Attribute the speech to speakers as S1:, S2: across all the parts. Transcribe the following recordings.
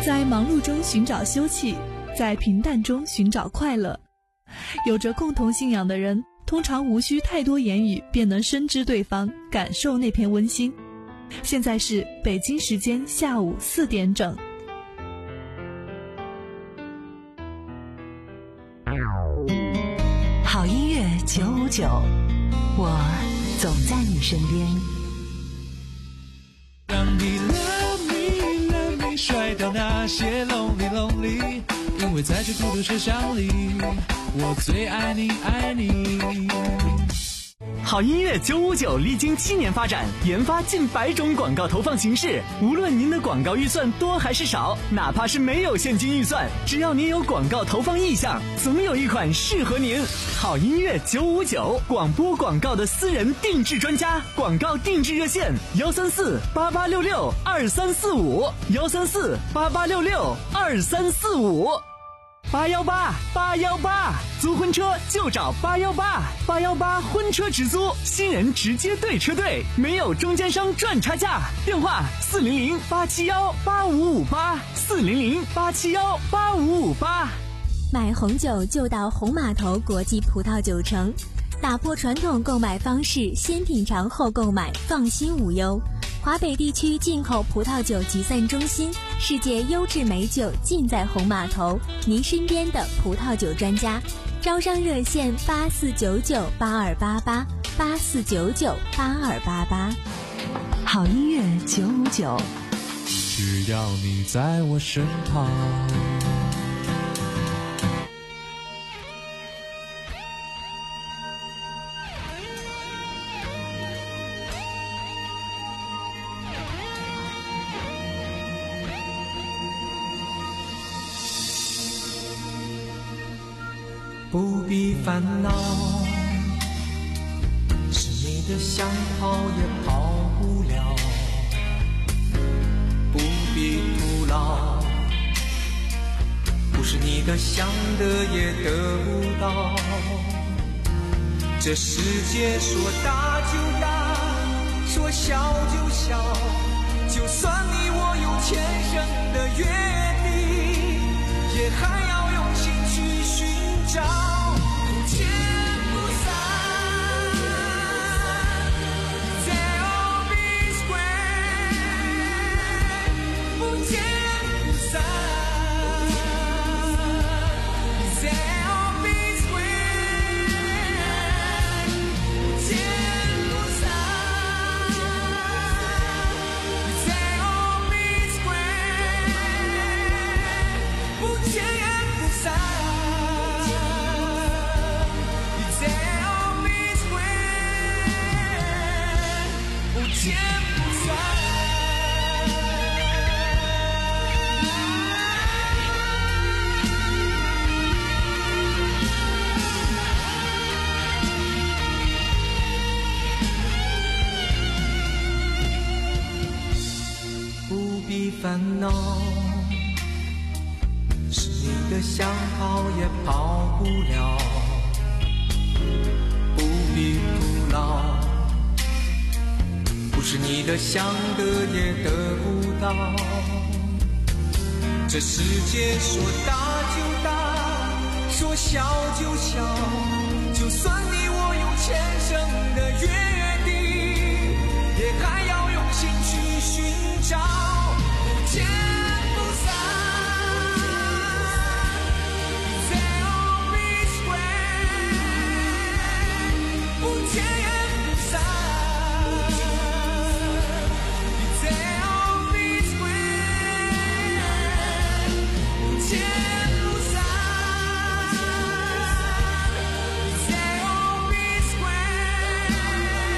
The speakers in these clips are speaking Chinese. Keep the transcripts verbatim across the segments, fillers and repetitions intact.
S1: 在忙碌中寻找休憩，在平淡中寻找快乐。有着共同信仰的人，通常无需太多言语便能深知对方，感受那片温馨。现在是北京时间下午四点整。
S2: 好音乐九五九，我总在你身边。
S3: 让你 love me love me 甩掉那些 lonely lonely， 因为在这孤独车厢里，我最爱你爱你。
S4: 好音乐九五九历经七年发展，研发近百种广告投放形式。无论您的广告预算多还是少，哪怕是没有现金预算，只要您有广告投放意向，总有一款适合您。好音乐九五九，广播广告的私人定制专家，广告定制热线幺三四八八六六二三四五幺三四八八六六二三四五。八幺八八幺八，租婚车就找八幺八，八幺八婚车直租，新人直接对车队，没有中间商赚差价。电话四零零八七幺八五五八，四零零八七幺八五五八。
S5: 买红酒就到红码头国际葡萄酒城，打破传统购买方式，先品尝后购买，放心无忧。华北地区进口葡萄酒集散中心，世界优质美酒尽在红码头，您身边的葡萄酒专家。招商热线八四九九八二八八八四九九八二八八。
S2: 好音乐九五九，
S3: 只要你在我身旁。
S6: 不必烦恼，是你的想跑也跑不了，不必徒劳，不是你的想得也得不到。这世界说大就大，说小就小，就算你我有前生的约定，也还要用心去寻找，不见不散。They'll be square， 不见不散。They'll be square， 不见不散。They'll be square， 不见不散。不见不散。不必烦恼，是你的想跑也跑不了，不必徒劳，不是你的想得也得不到。这世界说大就大，说小就小，就算你我有前生的约定，也还要用心去寻找，不见不散。They'll be square， 不见不散。不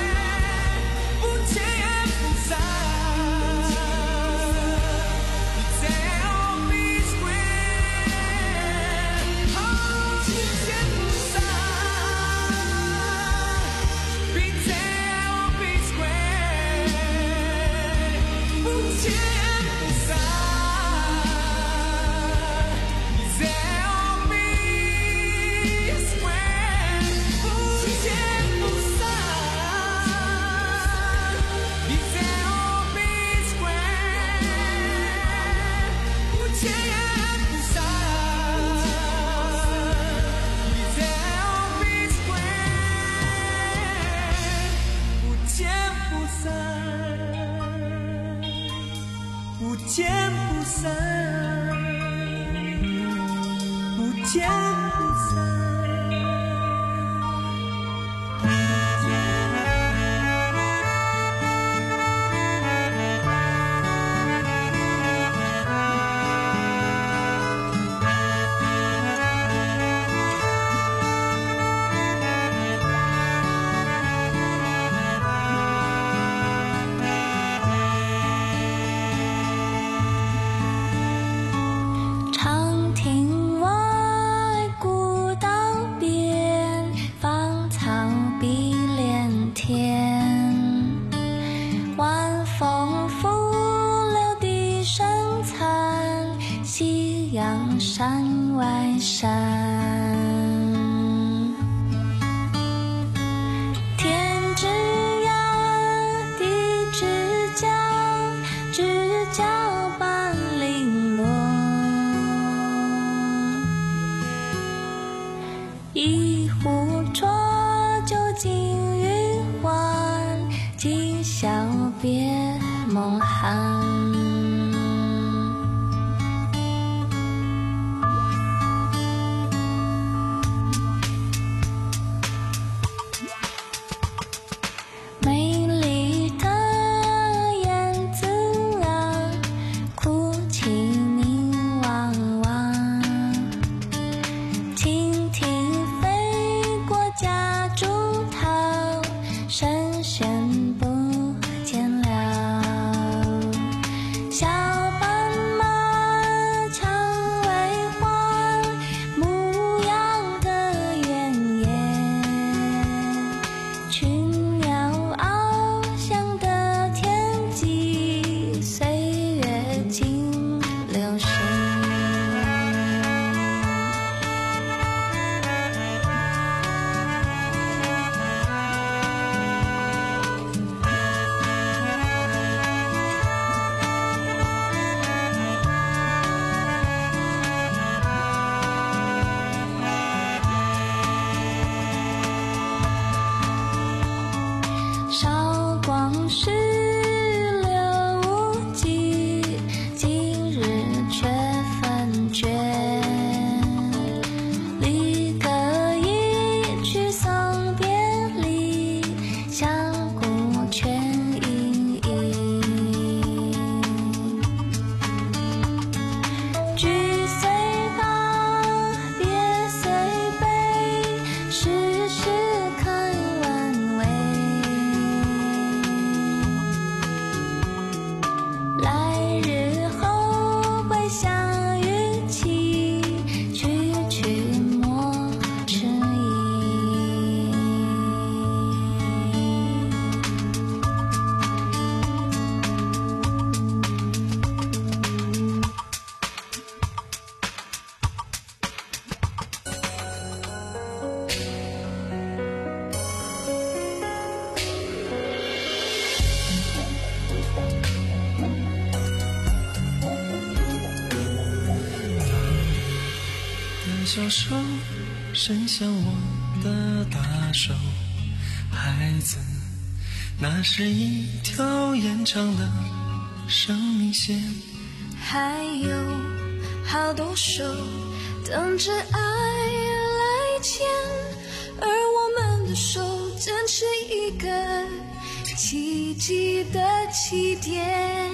S6: 见不散。
S7: 山外山，天之涯，地之角，知交半零落。一壶浊酒尽余欢，今宵别梦寒。
S3: 小手伸向我的大手，孩子，那是一条延长的生命线，
S7: 还有好多手等着爱来牵，而我们的手正是一个奇迹的起点。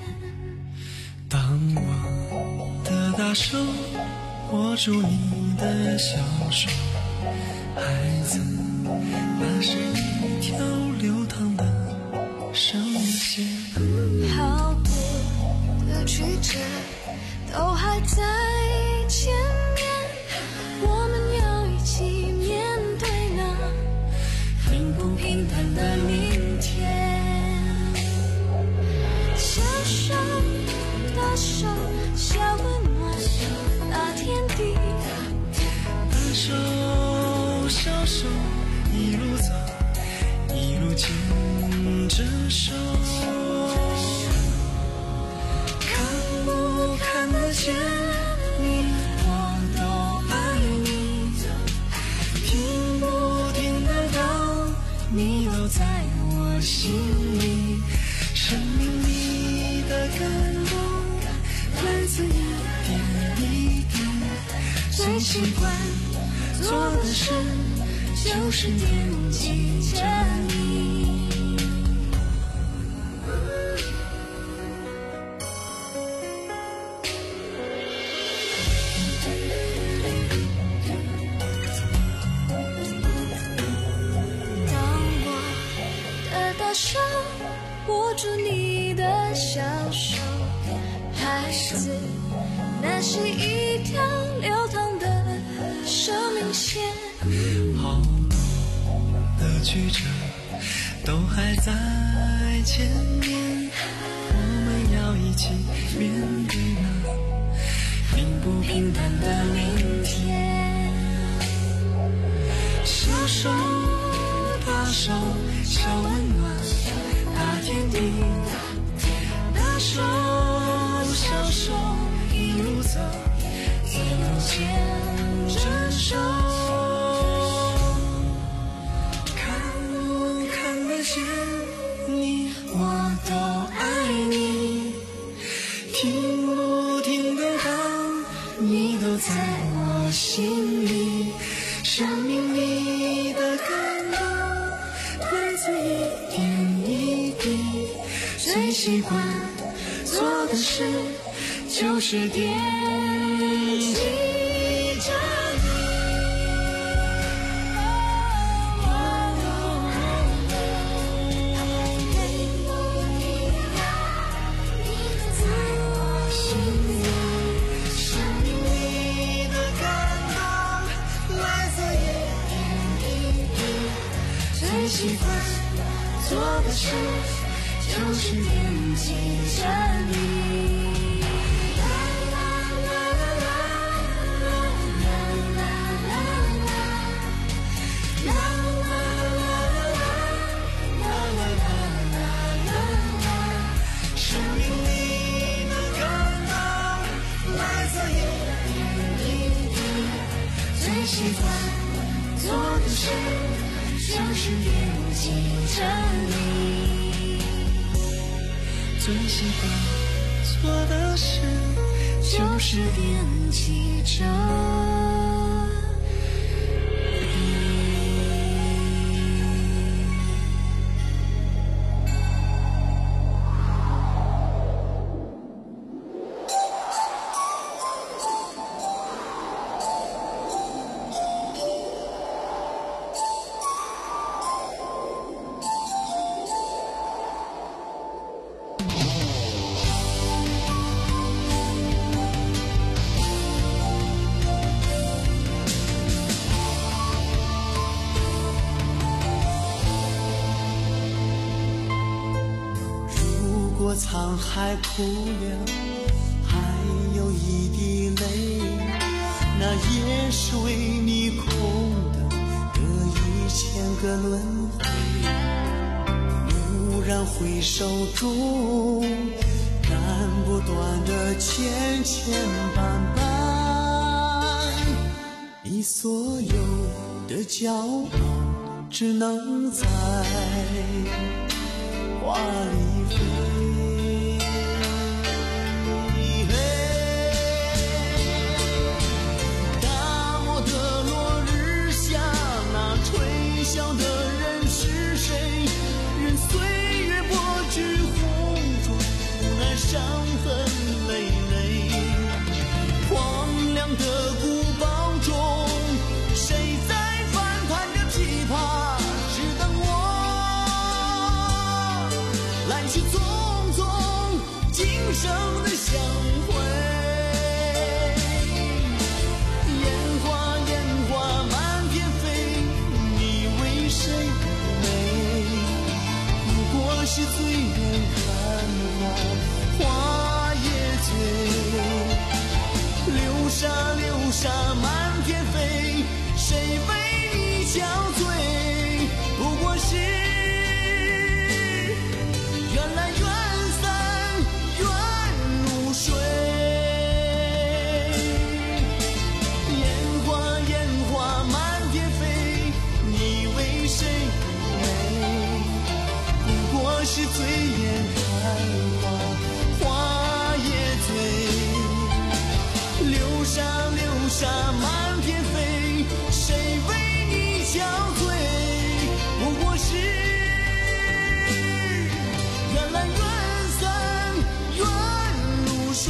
S3: 当我的大手握住你的小手，孩子，那是一条流淌的生命线。
S7: 好多的曲折都还在前面，我们要一起面对那平不平淡的明天。小手大手，小温暖大天地，
S3: 大手小手一路走，一路牵着手，看不看得见你我都爱你，听不听得到你都在我心里，生命里的感动来自一点一滴，最最习惯做的事就是惦记着你。当我的大手握住你的小手，孩子，那是一条流淌的生命线。好的曲折都还在前面，我们要一起面对那并不平淡的明天。小手大手，小温暖大天地，大手小手一路走，一路牵着手。看不看得见你，我都爱你；听不听得到，你都在我心里。生命里的感动来自一点一滴，最习惯做的事就是惦记着你。在我心里，生命里的感动来自一点一滴，最习惯做的事就是惦记着你。生命里的感动来自一点一滴，最习惯做的事就是惦记着你。最习惯做的事就是惦记着你。
S8: 如果沧海哭了，还有一滴泪，那也是为你空的这一千个轮回。蓦然回首中，斩不断的千千万万，你所有的骄傲只能在花里飞。笑的人是谁？任岁月剥去红妆，无奈伤痕累累。荒凉的古堡中，谁在翻弹着琵琶，只等我来去匆匆今生的相会。是醉眼看花花也醉，流沙流沙满天飞，谁为你憔悴？不过是缘来缘散缘如水。烟花烟花满天飞，你为谁美？不过是醉眼来缘散，缘如水。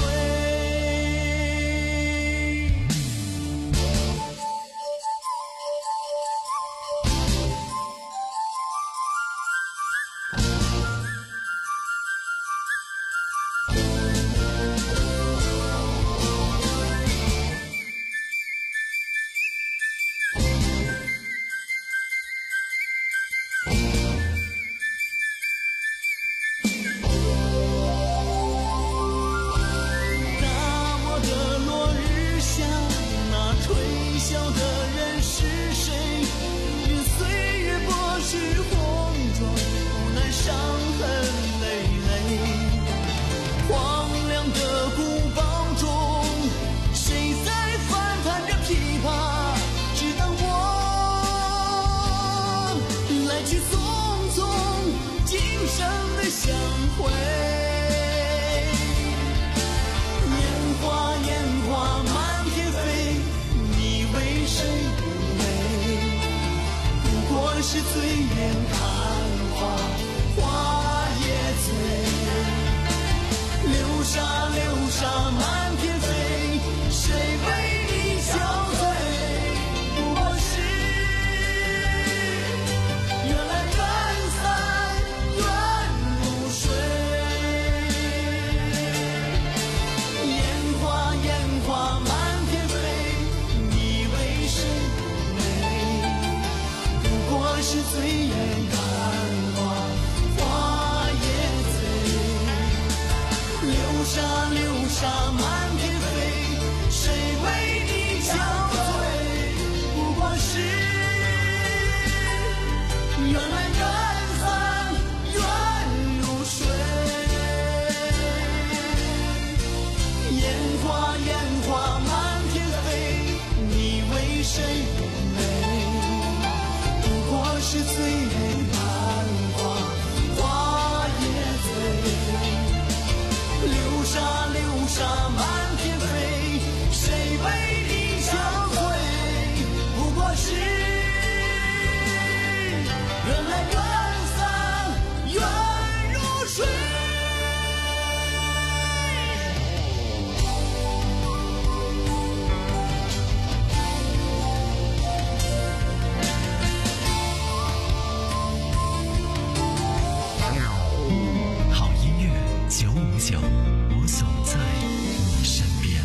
S8: 是醉眼看花，花也醉。流沙流沙满天飞，谁为你憔悴？不过是缘来缘散，缘如水。烟花烟花满天飞，你为谁不美？不过是醉眼看花，花也醉。流沙流沙满天飞，谁为你憔悴？不过是缘来缘散，缘如水。烟花烟花满天飞，你为谁不美？不过是醉眼看花，花也醉。流沙流沙满天飞，谁为你憔悴？不过是缘来缘散，缘如水。
S9: 好音乐九五九，我总在你身边。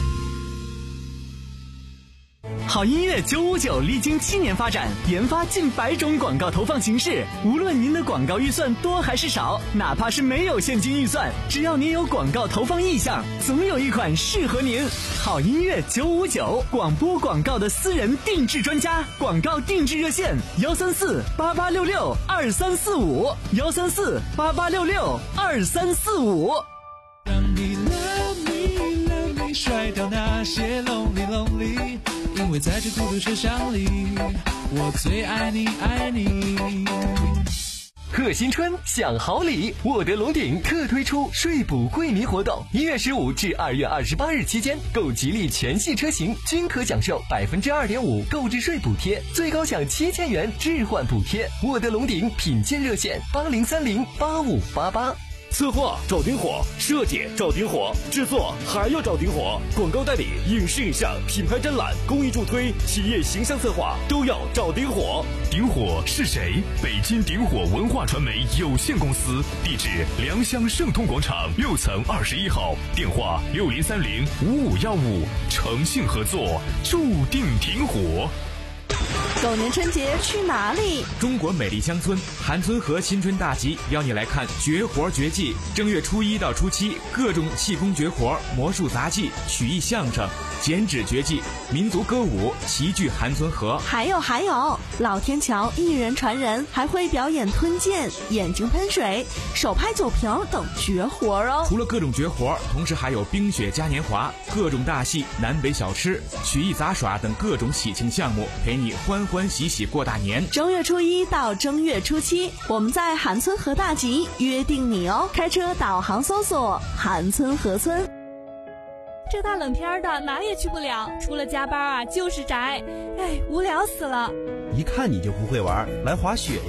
S4: 好音乐九五九历经七年发展，研发近百种广告投放形式。无论您的广告预算多还是少，哪怕是没有现金预算，只要您有广告投放意向，总有一款适合您。好音乐九五九，广播广告的私人定制专家，广告定制热线幺三四八八六六二三四五幺三四八八六六二三四五。
S3: 让你 love me love me 甩掉那些 lonely lonely， 因为在这孤独车厢里，我最爱你爱你。
S10: 贺新春享好礼，沃德龙鼎特推出税补惠民活动，一月十五至二月二十八日期间，购吉利全系车型均可享受百分之二点五购置税补贴，最高享七千元置换补贴。沃德龙鼎品鉴热线八零三零八五八八。
S11: 策划赵丁火，设计赵丁火，制作还要赵丁火，广告代理、影视影像、品牌展览、公益助推、企业形象策划都要赵丁火。
S12: 丁火是谁？北京丁火文化传媒有限公司，地址良乡盛通广场六层二十一号，电话六零三零五五幺五，诚信合作，注定挺火。
S13: 狗年春节去哪里？
S14: 中国美丽乡村韩村河新春大集邀你来看绝活绝技。正月初一到初七，各种气功绝活、魔术杂技、曲艺相声、剪纸绝技、民族歌舞齐聚韩村河。
S13: 还有还有，老天桥一人传人，还会表演吞剑、眼睛喷水、手拍酒瓶等绝活哦。
S14: 除了各种绝活，同时还有冰雪嘉年华、各种大戏、南北小吃、曲艺杂耍等各种喜庆项目，陪你欢欢喜喜过大年。
S13: 正月初一到正月初七，我们在韩村河大集约定你哦。开车导航搜索韩村河村。
S1: 这大冷天的哪也去不了，除了加班啊就是宅，哎，无聊死了。
S15: 一看你就不会玩，来滑雪呀。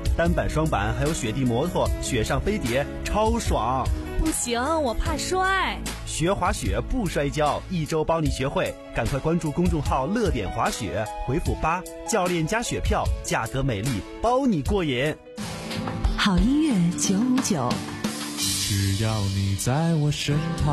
S15: 单板、双板，还有雪地摩托、雪上飞碟，超爽。
S1: 不行，我怕摔。
S15: 学滑雪不摔跤，一周帮你学会，赶快关注公众号乐点滑雪，回复八，教练加雪票，价格美丽，包你过瘾。
S2: 好音乐九五九，
S16: 只要你在我身旁。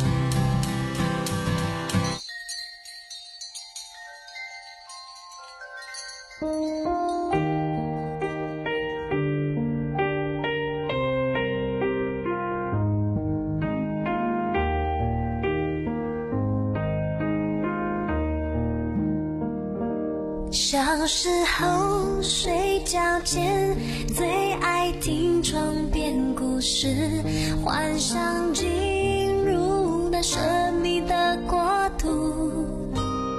S7: 小时候睡觉前最爱听床边故事，幻想进入那神秘的国度。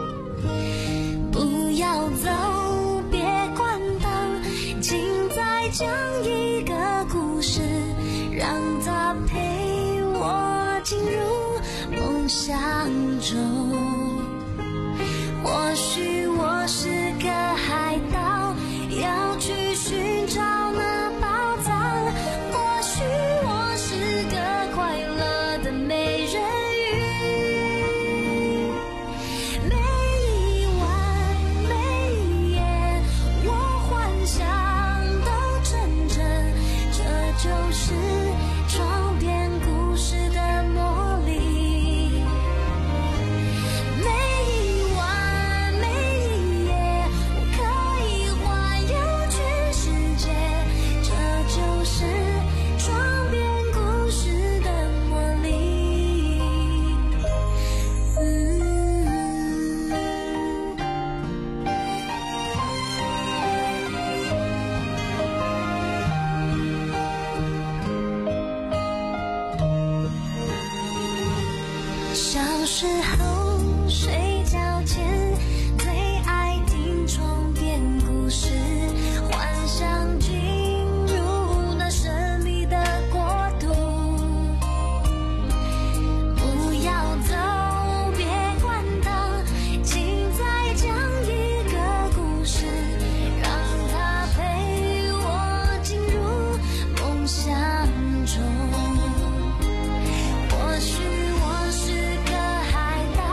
S7: 不要走，别关灯，请再讲一个故事，让它陪我进入梦乡中。或许我是个海盗，要去寻找那宝藏，或许我是个快乐的美人鱼。每一晚每一夜，我幻想都成真，这就是床边故事的魔力。小时候睡觉前最爱听床边故事，幻想进入那神秘的国度。不要走，别关灯，请再讲一个故事，让它陪我进入梦乡中。或许我是个海盗，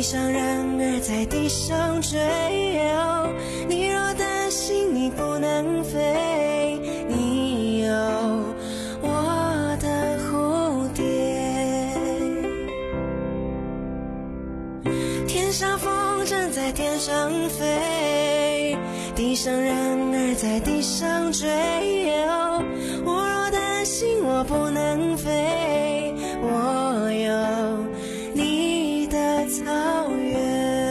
S3: 上人儿在地上追，你若担心你不能飞，你有我的蝴蝶。天上风筝在天上飞，地上人儿在地上追，我若担心我不能飞，我有你的草原。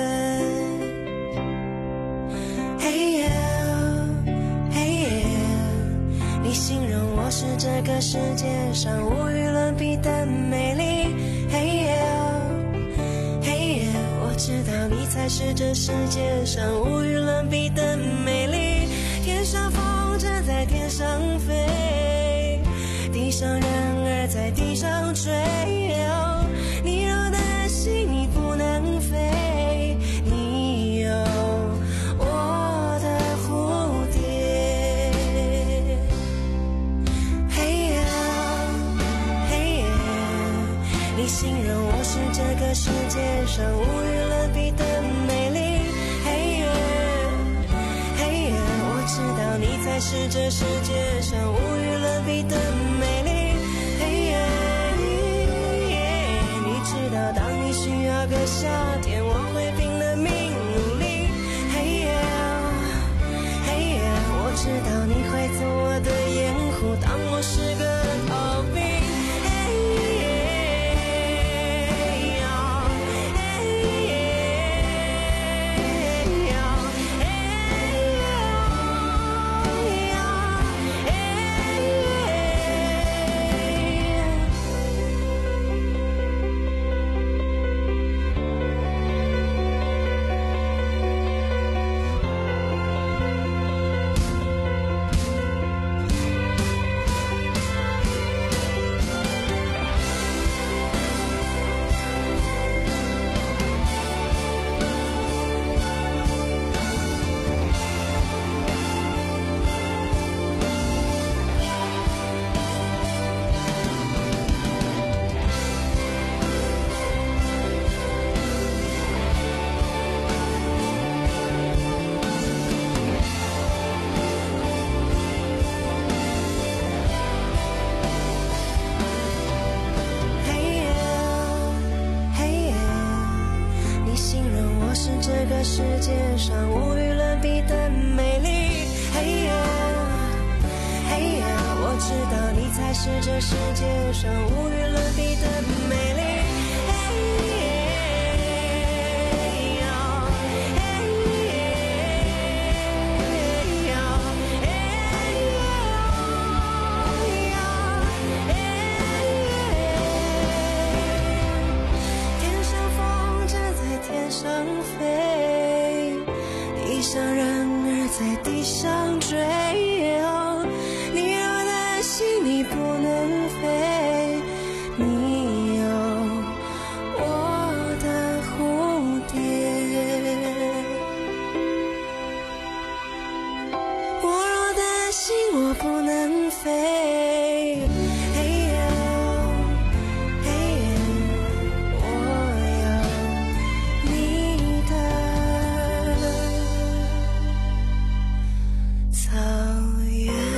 S3: 嘿呀嘿呀，你形容我是这个世界上无与伦比的美丽。嘿呀嘿呀，我知道你才是这世界上无与伦比的美丽。天上风筝在天上飞，地上人儿在地上追，你若担心你不能飞，你有我的蝴蝶。嘿呀嘿呀，你形容我是这个世界上无与伦比的美丽。嘿呀嘿呀，我知道你才是这世界上无与伦比的美丽。嘿呀你知道当你需要个夏天，我会拼了命努力。嘿呀嘿呀，我知道你会做我的掩护，当我是个逃兵。世界上无与伦比的美丽。嘿呀嘿呀，我知道你才是这世界上无与伦比的美丽。在地上追，你若担心你不能飞，你有我的蝴蝶。我若担心我不能飞，嘿呀嘿呀，我有你的草原。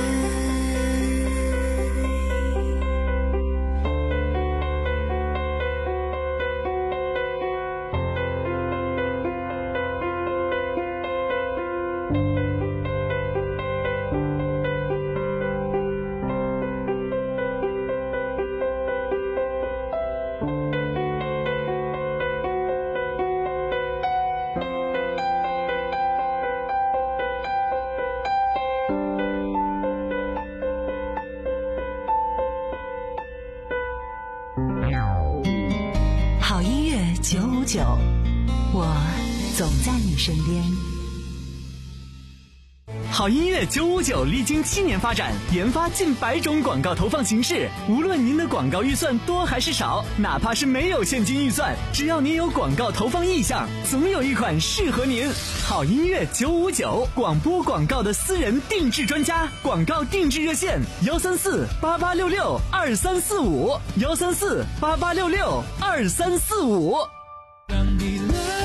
S2: 好音乐九五九，我总在你身边。
S4: 好音乐九五九历经七年发展，研发近百种广告投放形式。无论您的广告预算多还是少，哪怕是没有现金预算，只要您有广告投放意向，总有一款适合您。好音乐九五九，广播广告的私人定制专家，广告定制热线：幺三四八八六六二三四五，幺三四八八六六二三四五。
S8: 让你乐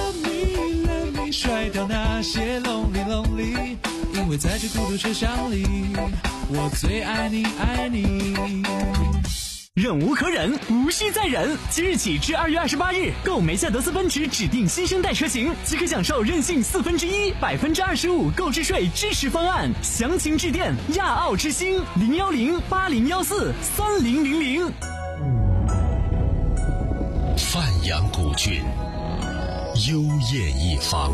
S16: 甩掉那些 lonely lonely， 因为在这孤独车厢里，我最爱你爱你。
S4: 忍无可忍，无需再忍。即日起至二月二十八日，购梅赛德斯奔驰指定新生代车型，即可享受任性四分之一、百分之二十五购置税支持方案。详情致电亚奥之星零幺零八零幺四三零零零。
S17: 范阳古郡，幽艳一方，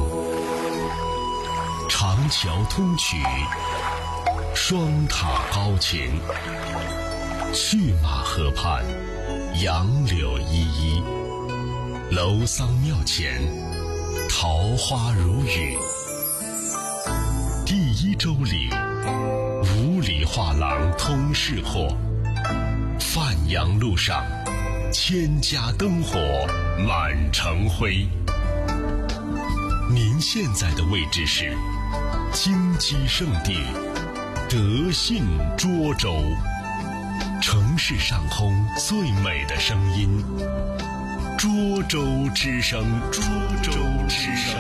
S17: 长桥通衢，双塔高擎。去马河畔，杨柳依依，楼桑庙前，桃花如雨。第一周岭，五里画廊通市货。范阳路上，千家灯火满城辉。您现在的位置是金鸡圣地德信涿州。城市上空最美的声音，涿州之声，涿州之声。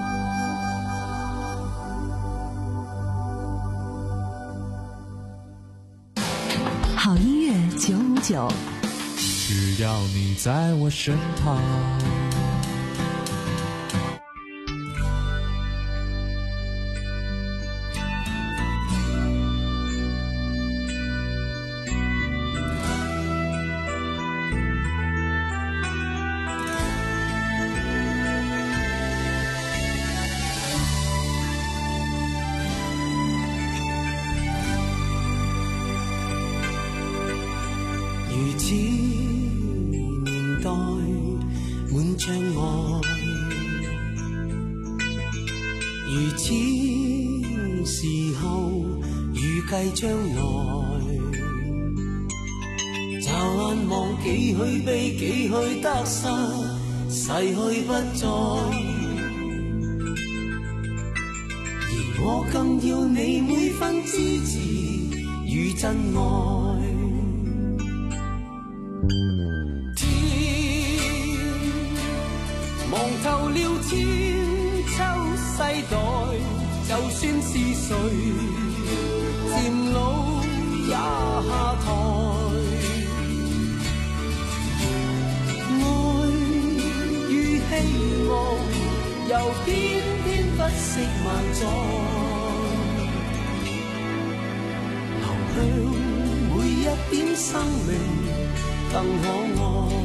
S2: 好音乐九五九，
S16: 只要你在我身旁。
S3: 如此年代滿障礙，如此時候預計將來，驟眼望幾許悲幾許得失，逝去不再，而我更要你每分支持與真愛。望透了千秋世代，就算是誰漸老也下台。愛與希望又偏偏不惜萬載，流向每一點生命更可愛。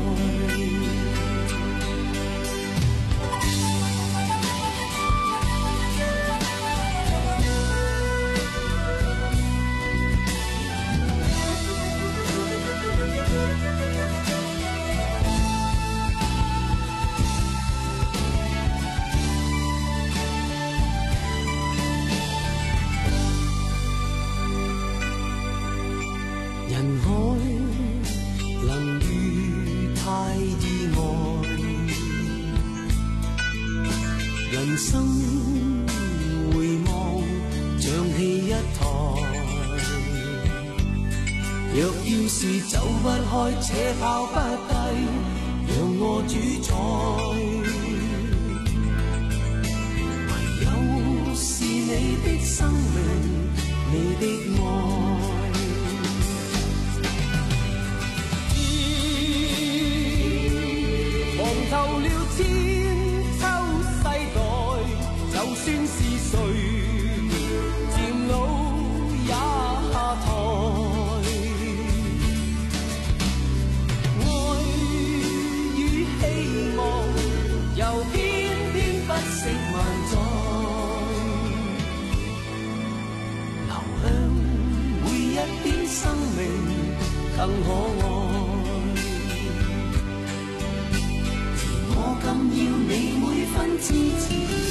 S3: 人海能遇太意外，人生回望像戲一台，若要是走不開且拋不低，讓我主宰，唯有是你的生命，你的愛。透了千秋世代，就算是誰漸老也下台。愛與希望又偏偏不惜萬載，流向每一點生命更可愛。更要你每分支持。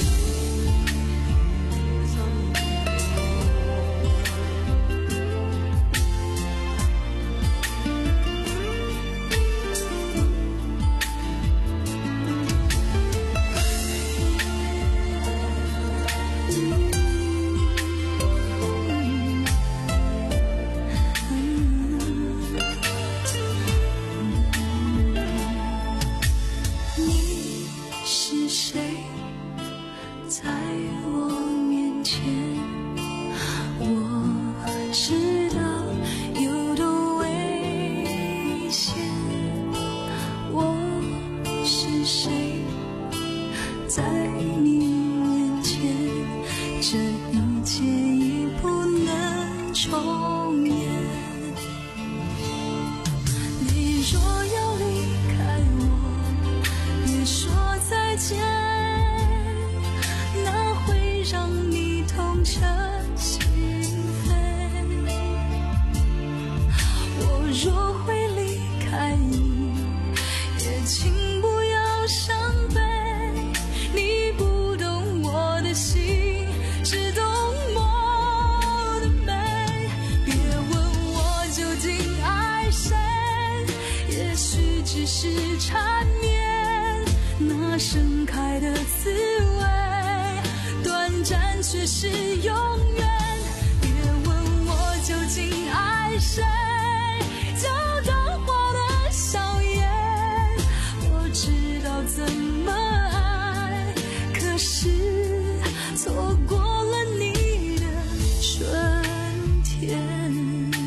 S7: 我面前，我知道有多危险。我是谁，在你面前，这一切已不能重演。你若要离开我，别说再见，那会让你痛彻心扉。我若会离开你，也请不要伤悲。你不懂我的心，只懂我的美。别问我究竟爱谁，也许只是缠绵，那盛开的滋味，短暂却是永远。别问我究竟爱谁，就当我的笑颜。我知道怎么爱，可是错过了你的春天。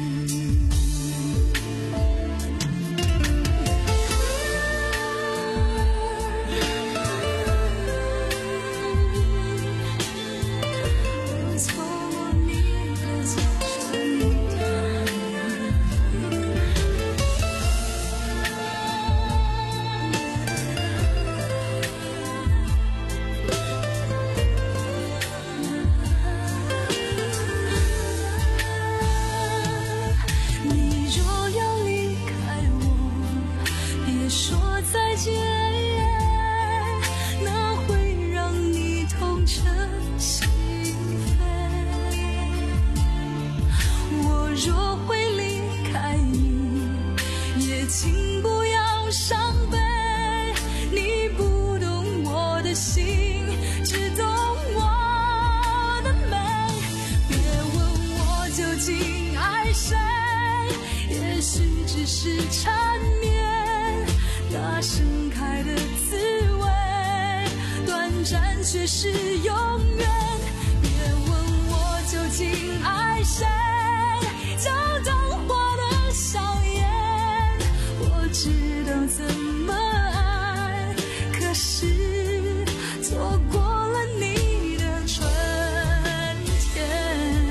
S7: 却是永远。别问我究竟爱谁，就当我的笑颜。我知道怎么爱，可是错过了你的春天。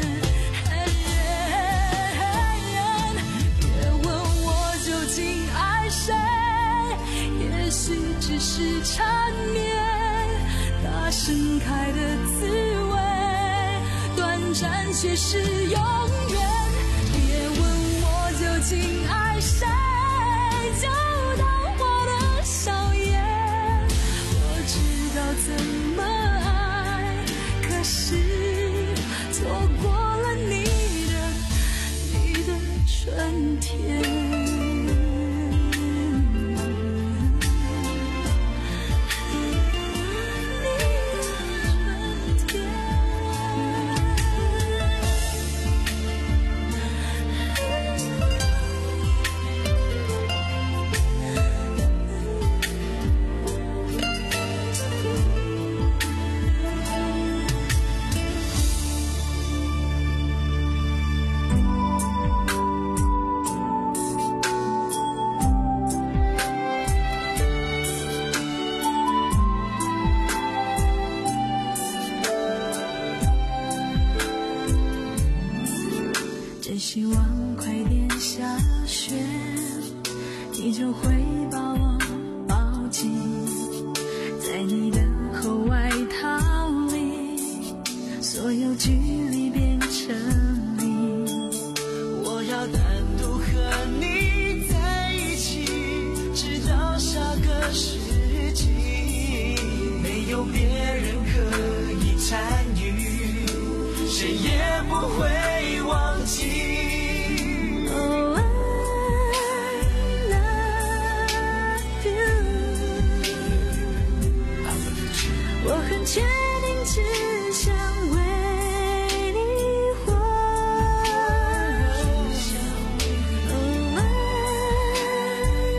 S7: 别问我究竟爱谁，也许只是缠绵。那盛开的滋味，短暂却是永远。别问我究竟爱谁，就当我的笑颜。我知道怎么爱，可是错过了你的你的春天。只希望快点下雪，你就会把我抱紧在你的厚外套里，所有距离变成零。
S3: 我要单独和你在一起，直到下个世纪，没有别人可以参与，谁也不会忘记。
S7: Oh, I love you. 我很确定只想为你活。Oh, I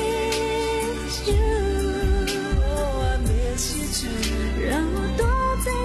S7: miss you.
S3: Oh, I miss you too.
S7: 让我躲在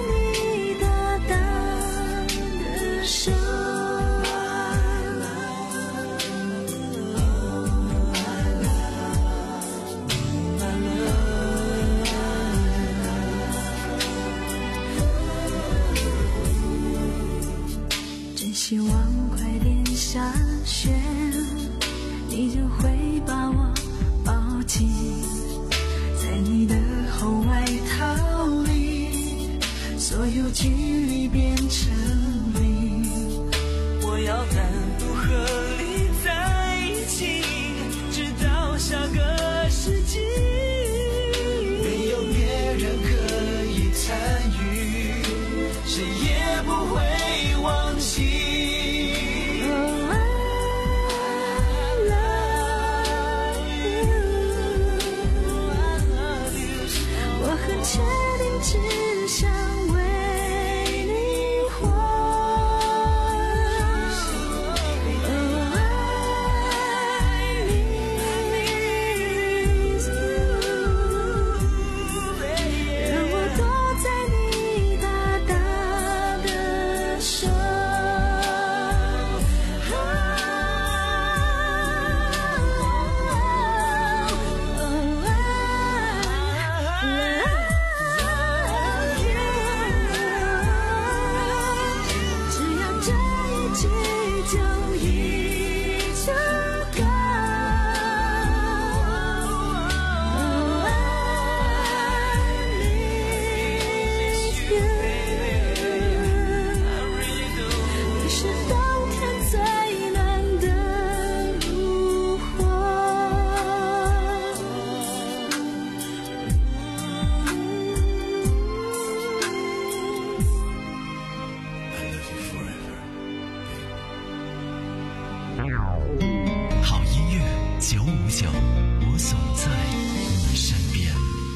S3: 所有距离变成零。我要单独和你在一起，直到下个世纪。没有别人可以参与，谁也不会忘记。确定只想为你活。Oh, I miss you， 让我躲在你大大的手。
S9: 好音乐九五九，我总在你身边。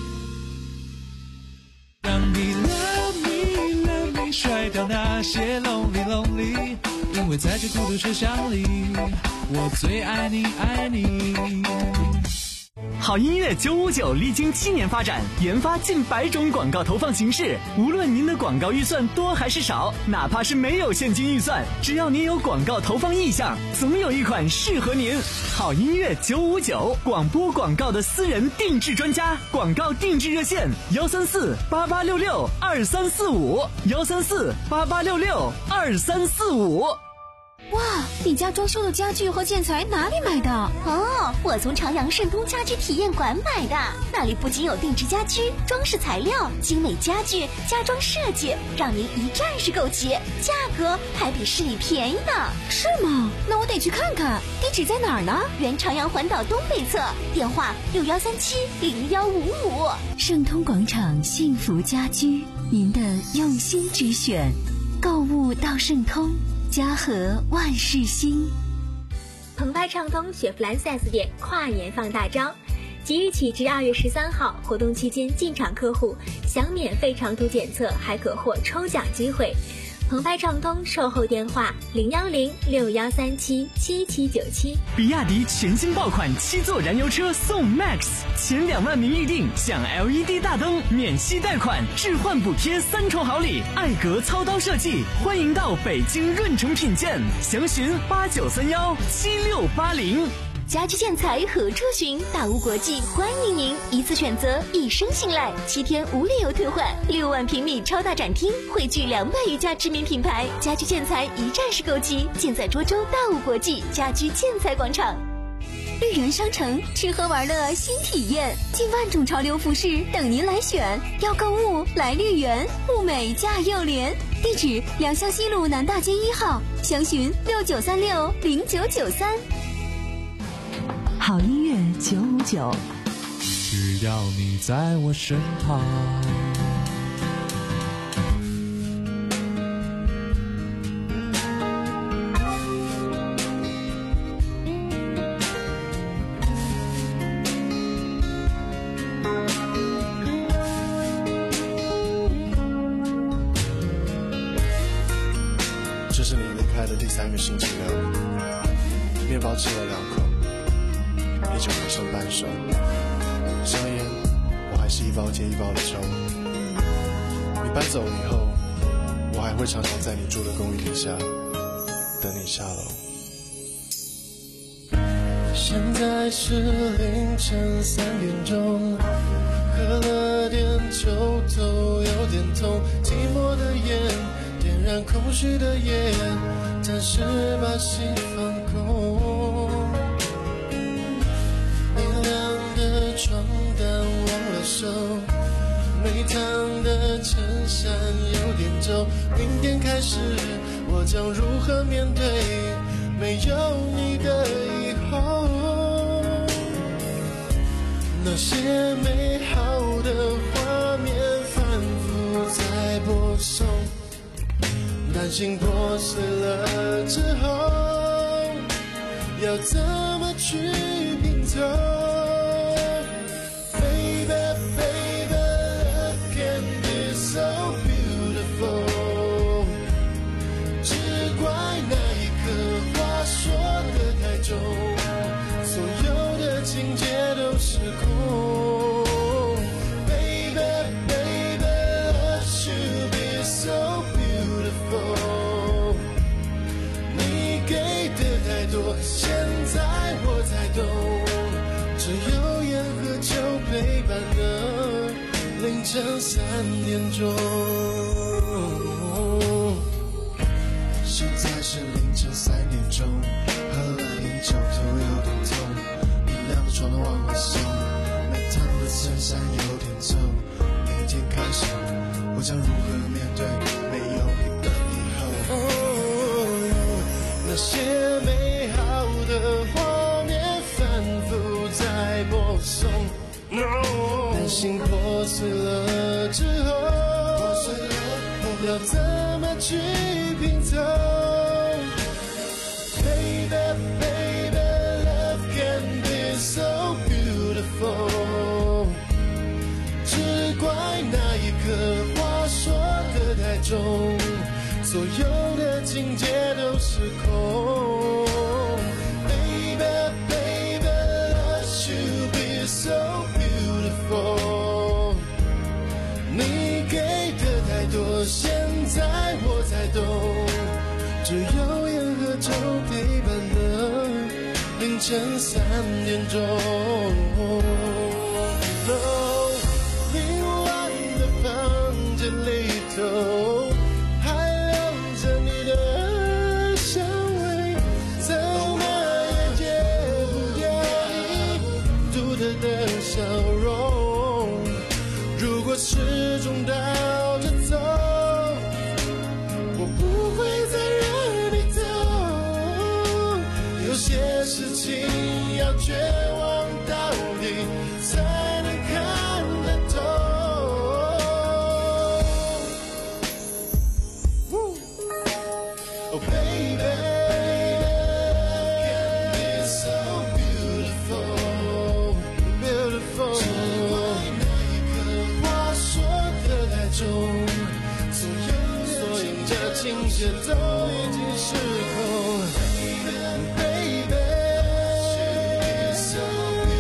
S16: 让你 love me love me 甩掉那些 lonely lonely， 因为在这孤独车厢里，我最爱你爱你。
S4: 好音乐九五九历经七年发展，研发近百种广告投放形式。无论您的广告预算多还是少，哪怕是没有现金预算，只要您有广告投放意向，总有一款适合您。好音乐九五九，广播广告的私人定制专家，广告定制热线：幺三四八八六六二三四五，幺三四八八六六二三四五。
S5: 哇，你家装修的家具和建材哪里买的？
S18: 哦，我从朝阳盛通家居体验馆买的，那里不仅有定制家居、装饰材料、精美家具、家装设计，让您一站式购齐，价格还比市里便宜呢。
S5: 是吗？那我得去看看。地址在哪儿呢？
S18: 原朝阳环岛东北侧，电话六幺三七零幺五五。
S2: 盛通广场幸福家居，您的用心之选，购物到盛通。家和万事兴。
S5: 澎湃畅通雪佛兰 四 S 店跨年放大招，即日起至二月十三号，活动期间进场客户享免费长途检测，还可获抽奖机会。澎湃畅通售后电话零幺零六幺三七七七九七。
S4: 比亚迪全新爆款七座燃油车送 Max， 前两万名预定享 L E D 大灯、免息贷款、置换补贴三重好礼，艾格操刀设计，欢迎到北京润城品鉴，详询八九三幺七六八零。
S18: 家居建材何处寻？大屋国际欢迎您，一次选择，一生信赖，七天无理由退换，六万平米超大展厅，汇聚两百余家知名品牌，家居建材一站式购齐，尽在涿州大屋国际家居建材广场。
S5: 绿园商城吃喝玩乐新体验，近万种潮流服饰等您来选。要购物来绿园，物美价又廉。地址：良乡西路南大街一号，详询六九三六零九九三。
S2: 好音乐九五九，
S16: 只要你在我身旁。
S19: 这是你离开的第三个星期六，面包吃了两口，啤酒还剩半手，香烟我还是一包接一包的抽。你搬走以后，我还会常常在你住的公寓底下等你下楼。现在是凌晨三点钟，喝了点酒头有点痛，寂寞的烟点燃空虚的夜，暂时把心放空。明亮的床单忘了收，没烫的衬衫有开始，我将如何面对没有你的以后？那些美好的画面反复在播送，担心破碎了之后要怎么去拼凑。所有的情节都失控 Baby, baby, I should be so beautiful 你给的太多，现在我才懂，只有烟和酒陪伴的凌晨三点钟。现在是凌晨三点钟，喝了一酒头有点痛，你亮的床单往后送，没烫的衬衫有点皱。明天开始，我将如何面对没有你的以后？哦，那些美好的画面反复在播送， no, 担心破碎了之后，破碎了要怎么去拼凑？ Baby, love can be so beautiful 只怪那一刻话说得太重，所有的情节都失控 Baby, baby, love should be so beautiful 你给的太多，现在我才懂，只有烟和酒陪伴的凌晨三点钟。哦，凌乱的房间里头，还留着你的香味，怎么也戒不掉你独特的笑容。如果始终倒着走，我不会再让你走。有些事情要绝望到底，才能看得透。Oh baby, can be so beautiful, beautiful。只怪那一刻话说得太重，所有的情节都已经失控。Baby, so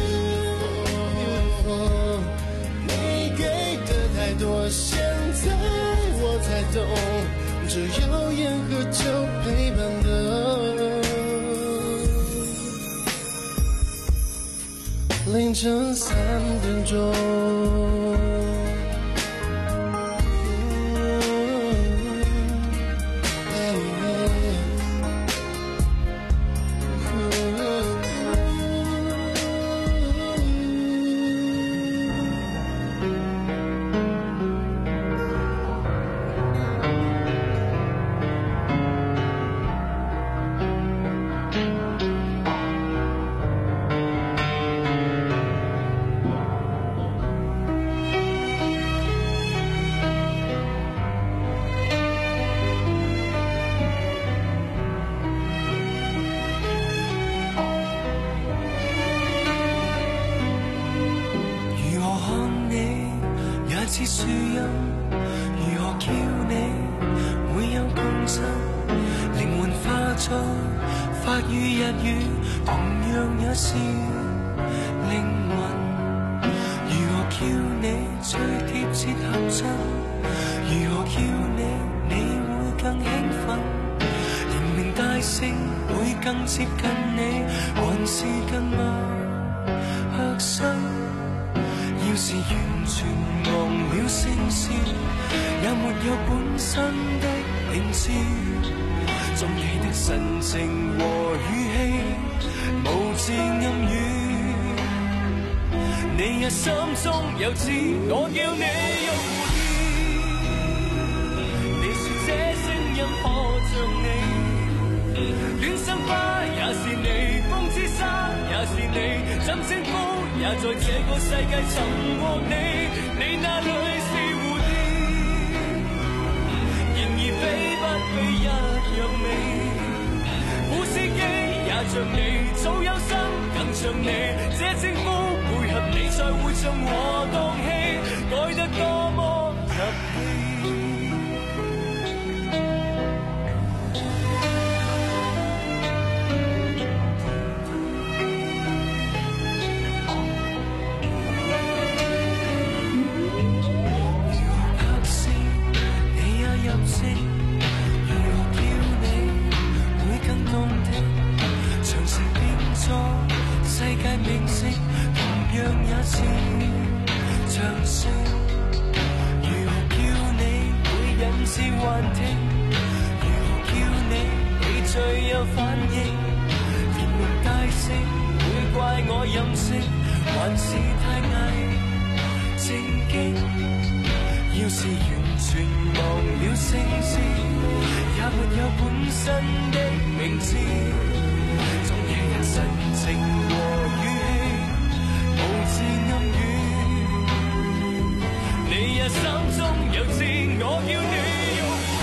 S19: beautiful， 你给的太多，现在我才懂，只有烟和酒陪伴的凌晨三点钟。
S3: 似樹蔭，如何叫你會有共振？靈魂化作法語日語，同樣也是靈魂。如何叫你最貼切合襯？如何叫你你會更興奮？靈明大聲會更接近你，還是更陌生？要是完全忘了聲線，也沒有本身的名字，中意的神情和語氣，無字暗語。你也心中有知，我叫你用意。你說這聲音稱呼也在這個世界尋獲你，你那裏是蝴蝶，然而飛不飛一樣美。古司機也像你，早有心更像你，這稱呼配合你才會像我當戲，改得多麼入戲。世界明星同樣也是唱聲，如何叫你會引致幻聽？如何叫你你最有反應？連門大聲會怪我任性，還是太偽正經？要是完全忘了聲線，也沒有本身的名字。總有一神情和語氣，無字暗語。你也心中有知，我叫你用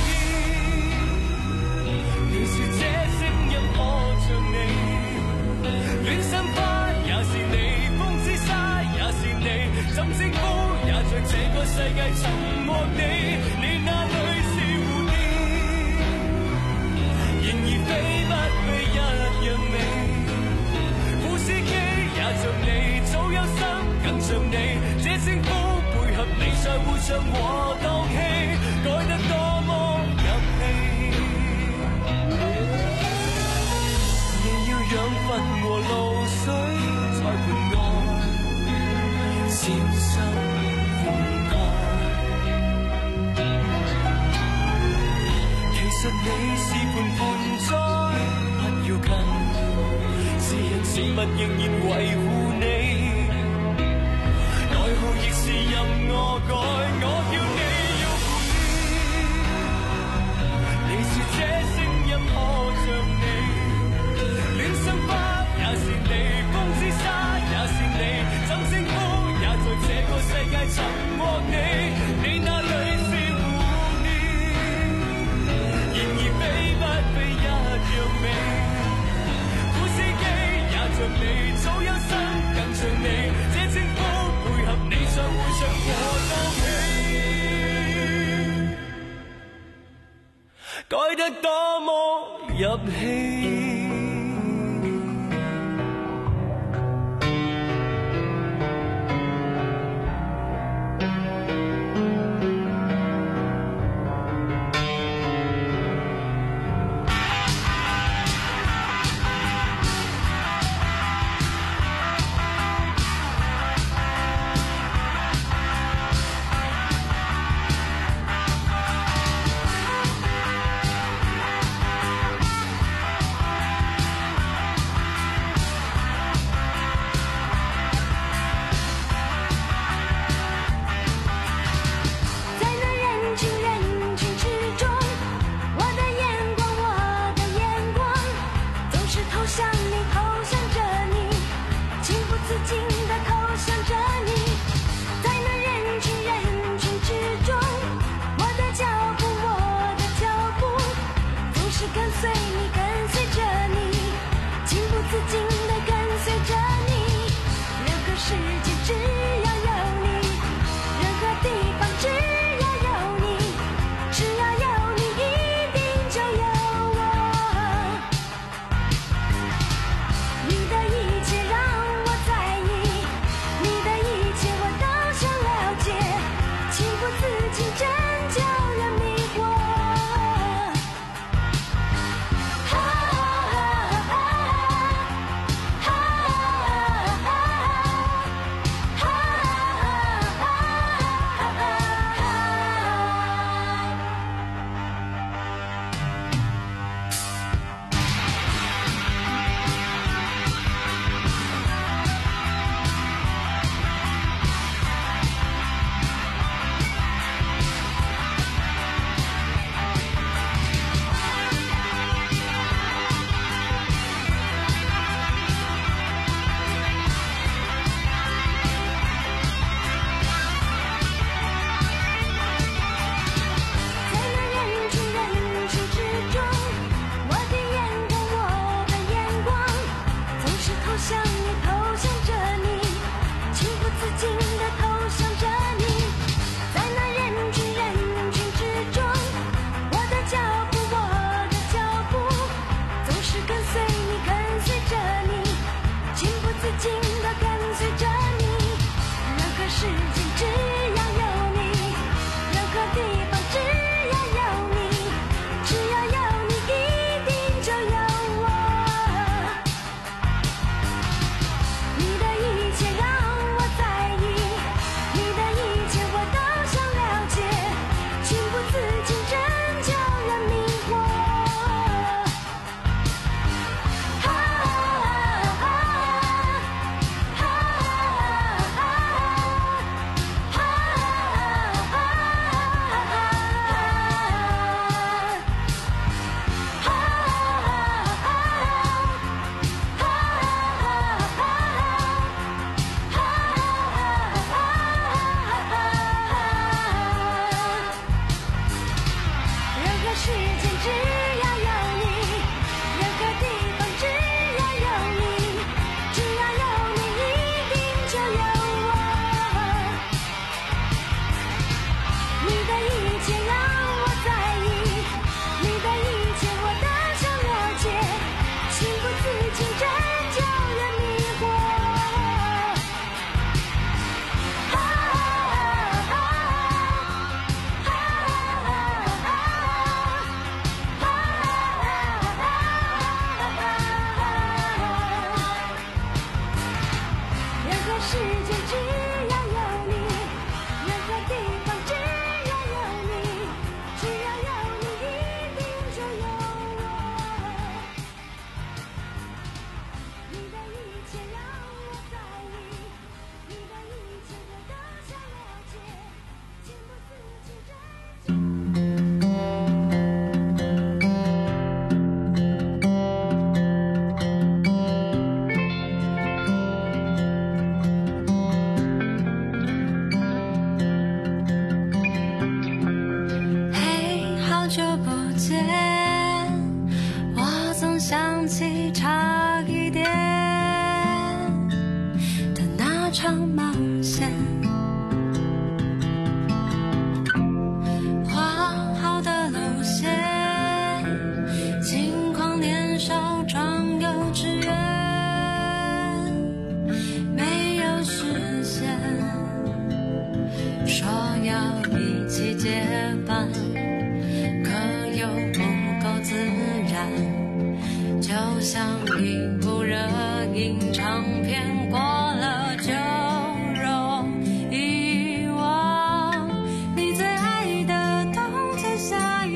S3: 意。你說這聲音可像你，戀心花也是你，風之沙也是你，怎稱呼也在這個世界尋獲你。你那裏是蝴蝶，然而飛不飛一樣美。副司機也像你，早有心更像你，這稱呼配合你才會像我當戲，改得多麼入戲。你要養分和露水才盤愛，善心灌溉。其實你是盤盆栽，不要緊，是人是物仍然維護你，代號亦是任我改，我叫你要顧念。你說這聲音可像你，戀心花也是你，風之沙也是你，怎稱呼也在這個世界尋獲你。你那裏是蝴蝶，然而飛不飛一樣美。像你早有心更像你，這稱呼配合你才會像我當戲，改得多麼入戲。
S7: 时间只要有你，任何地方只要有你，只要有你一定就有我。你的一切让我在意，你的一切我都想了解，情不自禁拯救人迷惑。啊啊啊啊任何时间只要有你，任何地方只要有你，只要有你一定就有我。你的一切让我在意，你的一切我都想了解，情不自禁拯嘿，好久不见，我总想起差一点的那场冒险。画好的路线，轻狂年少装幼稚园，没有实现，说要一起结伴，可又不够自然，就像一部热映长片。